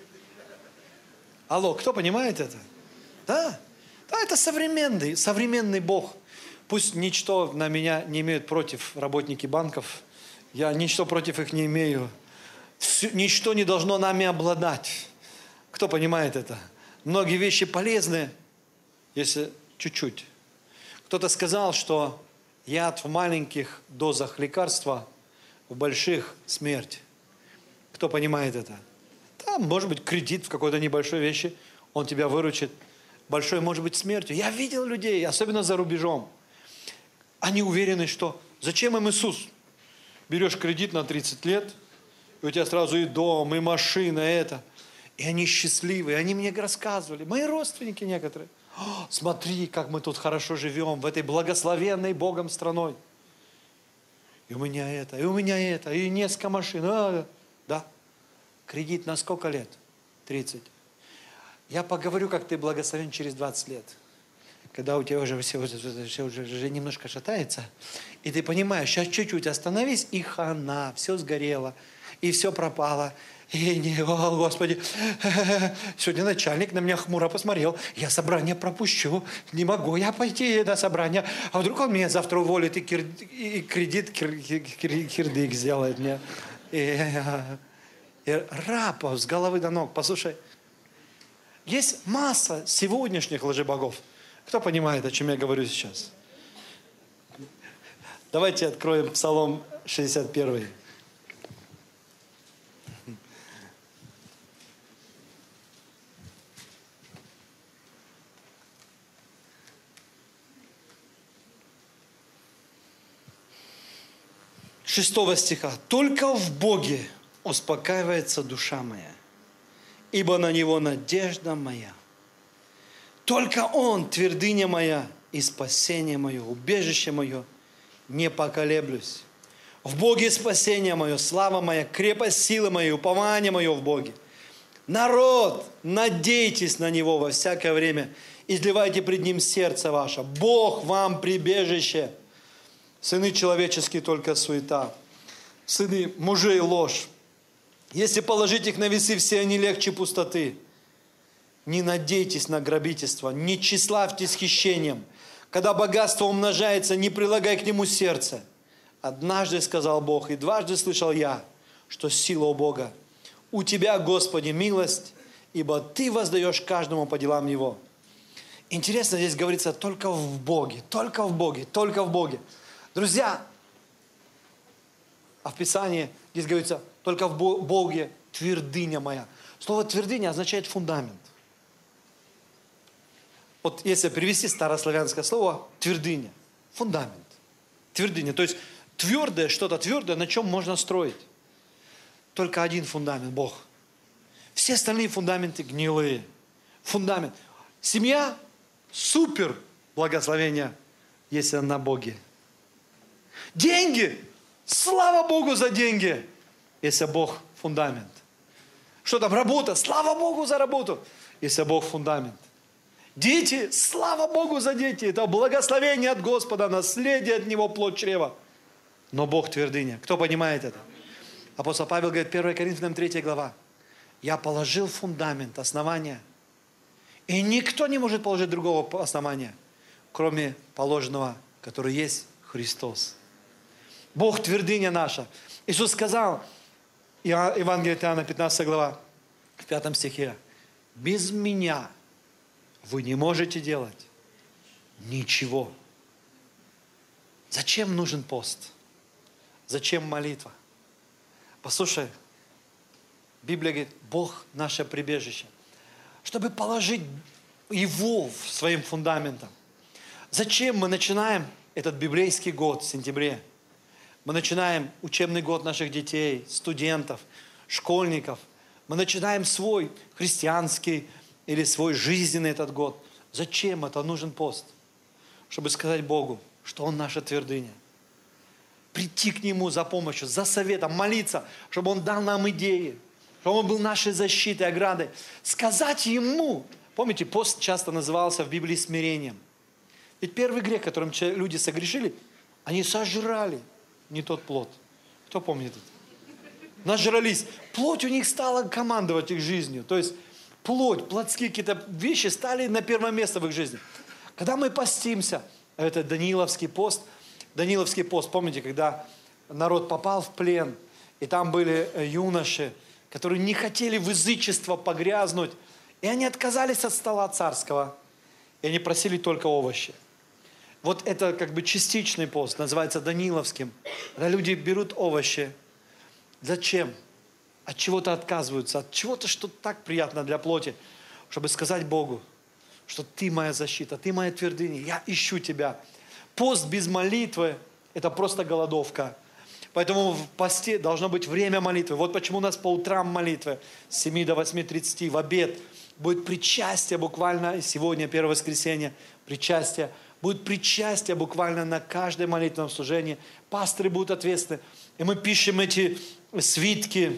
Алло, кто понимает это? Да, это современный Бог. Пусть ничто на меня не имеют против работники банков. Я ничто против их не имею. Ничто не должно нами обладать. Кто понимает это? Многие вещи полезны, если чуть-чуть. Кто-то сказал, что яд в маленьких дозах лекарства, в больших смерть. Кто понимает это? Там может быть кредит в какой-то небольшой вещи, он тебя выручит. Большой может быть смертью. Я видел людей, особенно за рубежом. Они уверены, что зачем им Иисус? Берешь кредит на 30 лет, и у тебя сразу и дом, и машина, и это. И они счастливые, они мне рассказывали, мои родственники некоторые. Смотри, как мы тут хорошо живем, в этой благословенной Богом страной. И у меня это, и несколько машин. Да. Кредит на сколько лет? 30. Я поговорю, как ты благословен через 20 лет. Когда у тебя уже все уже немножко шатается, и ты понимаешь, сейчас чуть-чуть остановись, и хана, все сгорело, и все пропало. И не, о, Господи, сегодня начальник на меня хмуро посмотрел, я собрание пропущу, не могу я пойти на собрание, а вдруг он меня завтра уволит и кредит кирдык сделает мне. И рапов с головы до ног. Послушай, есть масса сегодняшних лжебогов. Кто понимает, о чем я говорю сейчас? Давайте откроем Псалом 61. Шестого стиха. «Только в Боге успокаивается душа моя, ибо на Него надежда моя. Только Он, твердыня моя и спасение мое, убежище мое, не поколеблюсь. В Боге спасение мое, слава моя, крепость силы моей, упование мое в Боге. Народ, надейтесь на Него во всякое время, изливайте пред Ним сердце ваше. Бог вам прибежище. Сыны человеческие только суета, сыны мужей ложь. Если положить их на весы, все они легче пустоты. Не надейтесь на грабительство, не тщеславьтесь хищением. Когда богатство умножается, не прилагай к нему сердце. Однажды сказал Бог, и дважды слышал я, что сила у Бога. У Тебя, Господи, милость, ибо Ты воздаешь каждому по делам Его. Интересно, здесь говорится только в Боге, только в Боге, только в Боге. Друзья, а в Писании здесь говорится, только в Боге твердыня моя. Слово твердыня означает фундамент. Вот если перевести старославянское слово твердыня, фундамент, твердыня, то есть твердое, что-то твердое, на чем можно строить. Только один фундамент, Бог. Все остальные фундаменты гнилые. Фундамент. Семья – супер благословение, если она на Боге. Деньги – слава Богу за деньги, если Бог фундамент. Что там, работа – слава Богу за работу, если Бог фундамент. Дети – слава Богу за дети, это благословение от Господа, наследие от Него, плод чрева. Но Бог твердыня. Кто понимает это? Апостол Павел говорит, 1 Коринфянам 3 глава. Я положил фундамент, основание. И никто не может положить другого основания, кроме положенного, который есть Христос. Бог твердыня наша. Иисус сказал, Евангелие от Иоанна, 15 глава, в 5 стихе, без меня вы не можете делать ничего. Зачем нужен пост? Зачем молитва? Послушай, Библия говорит, Бог наше прибежище. Чтобы положить Его своим фундаментом. Зачем мы начинаем этот библейский год в сентябре? Мы начинаем учебный год наших детей, студентов, школьников. Мы начинаем свой христианский или свой жизненный этот год. Зачем это нужен пост? Чтобы сказать Богу, что Он наша твердыня. Прийти к Нему за помощью, за советом, молиться, чтобы Он дал нам идеи, чтобы Он был нашей защитой, оградой. Сказать Ему. Помните, пост часто назывался в Библии смирением. Ведь первый грех, которым люди согрешили, они сожрали не тот плод. Кто помнит это? Нажрались. Плоть у них стала командовать их жизнью. То есть плотские какие-то вещи стали на первое место в их жизни. Когда мы постимся, это Данииловский пост, помните, когда народ попал в плен, и там были юноши, которые не хотели в язычество погрязнуть, и они отказались от стола царского, и они просили только овощи. Вот это как бы частичный пост, называется Данииловским. Когда люди берут овощи, зачем? От чего-то отказываются, от чего-то, что так приятно для плоти, чтобы сказать Богу, что Ты моя защита, Ты моя твердыня, я ищу Тебя. Пост без молитвы – это просто голодовка. Поэтому в посте должно быть время молитвы. Вот почему у нас по утрам молитвы с 7 до 8:30, в обед будет причастие буквально, сегодня, первое воскресенье, причастие. Будет причастие буквально на каждое молитвенном служении. Пасторы будут ответственны. И мы пишем эти свитки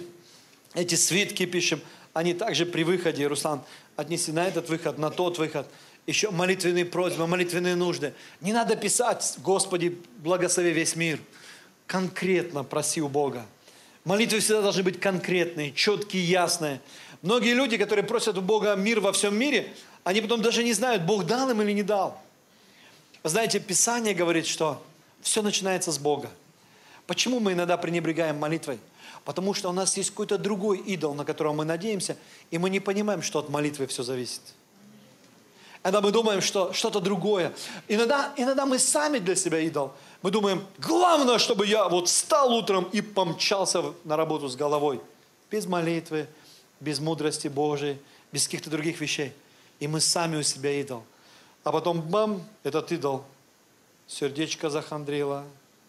пишем. Они также при выходе, Руслан, отнеси на этот выход, на тот выход. Еще молитвенные просьбы, молитвенные нужды. Не надо писать, Господи, благослови весь мир. Конкретно проси у Бога. Молитвы всегда должны быть конкретные, четкие, ясные. Многие люди, которые просят у Бога мир во всем мире, они потом даже не знают, Бог дал им или не дал. Вы знаете, Писание говорит, что все начинается с Бога. Почему мы иногда пренебрегаем молитвой? Потому что у нас есть какой-то другой идол, на которого мы надеемся, и мы не понимаем, что от молитвы все зависит. Иногда мы думаем, что что-то другое. Иногда мы сами для себя идол. Мы думаем, главное, чтобы я вот встал утром и помчался на работу с головой. Без молитвы, без мудрости Божией, без каких-то других вещей. И мы сами у себя идол. А потом, бам, этот идол. Сердечко захандрило,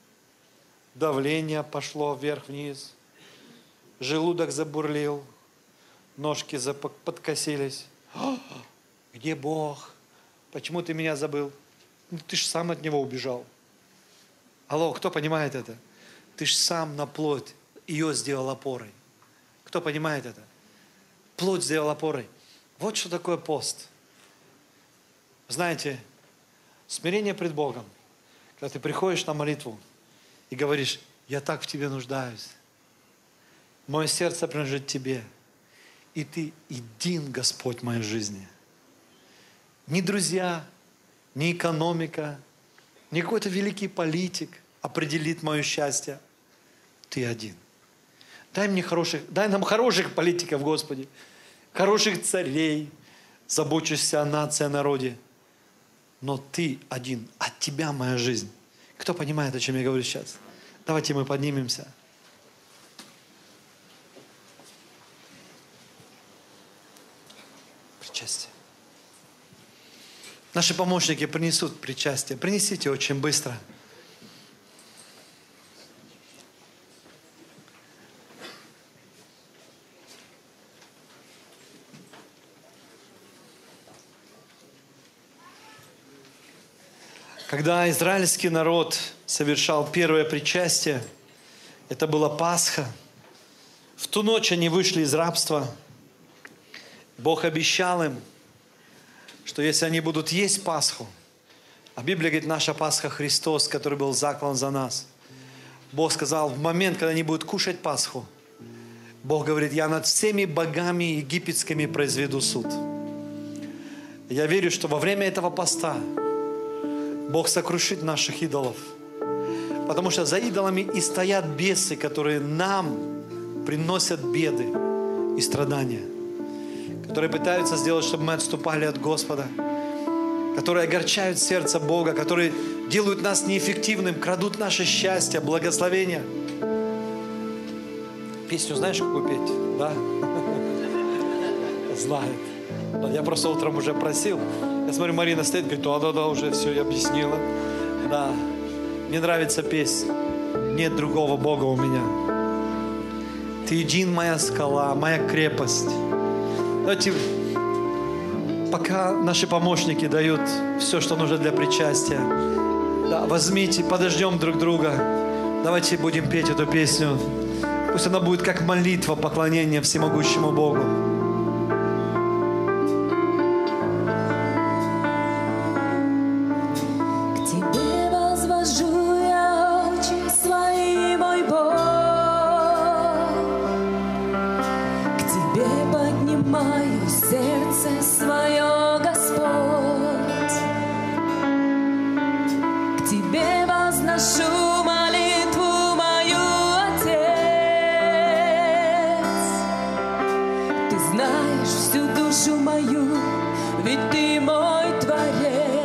давление пошло вверх-вниз, желудок забурлил, ножки подкосились. Где Бог? Почему ты меня забыл? Ну, ты ж сам от Него убежал. Алло, кто понимает это? Ты ж сам на плоть ее сделал опорой. Кто понимает это? Плоть сделал опорой. Вот что такое пост. Знаете, смирение пред Богом, когда ты приходишь на молитву и говоришь, я так в Тебе нуждаюсь. Мое сердце принадлежит Тебе. И Ты един, Господь, в моей жизни. Ни друзья, ни экономика, ни какой-то великий политик определит мое счастье. Ты один. Дай нам хороших политиков, Господи, хороших царей, заботишься о нации, о народе. Но Ты один, от Тебя моя жизнь. Кто понимает, о чем я говорю сейчас? Давайте мы поднимемся. Причастие. Наши помощники принесут причастие. Принесите очень быстро. Когда израильский народ совершал первое причастие, это была Пасха. В ту ночь они вышли из рабства. Бог обещал им, что если они будут есть Пасху, а Библия говорит, наша Пасха Христос, который был заклан за нас. Бог сказал, в момент, когда они будут кушать Пасху, Бог говорит, я над всеми богами египетскими произведу суд. Я верю, что во время этого поста Бог сокрушит наших идолов. Потому что за идолами и стоят бесы, которые нам приносят беды и страдания. Которые пытаются сделать, чтобы мы отступали от Господа. Которые огорчают сердце Бога. Которые делают нас неэффективным, крадут наше счастье, благословение. Песню знаешь, какую петь? Да? Знает. Я просто утром уже просил. Я смотрю, Марина стоит, говорит, да, уже все, я объяснила. Да, мне нравится песня. Нет другого Бога у меня. Ты един, моя скала, моя крепость. Давайте, пока наши помощники дают все, что нужно для причастия, да, возьмите, подождем друг друга. Давайте будем петь эту песню. Пусть она будет как молитва, поклонение всемогущему Богу. Всю душу мою, ведь Ты мой Творец.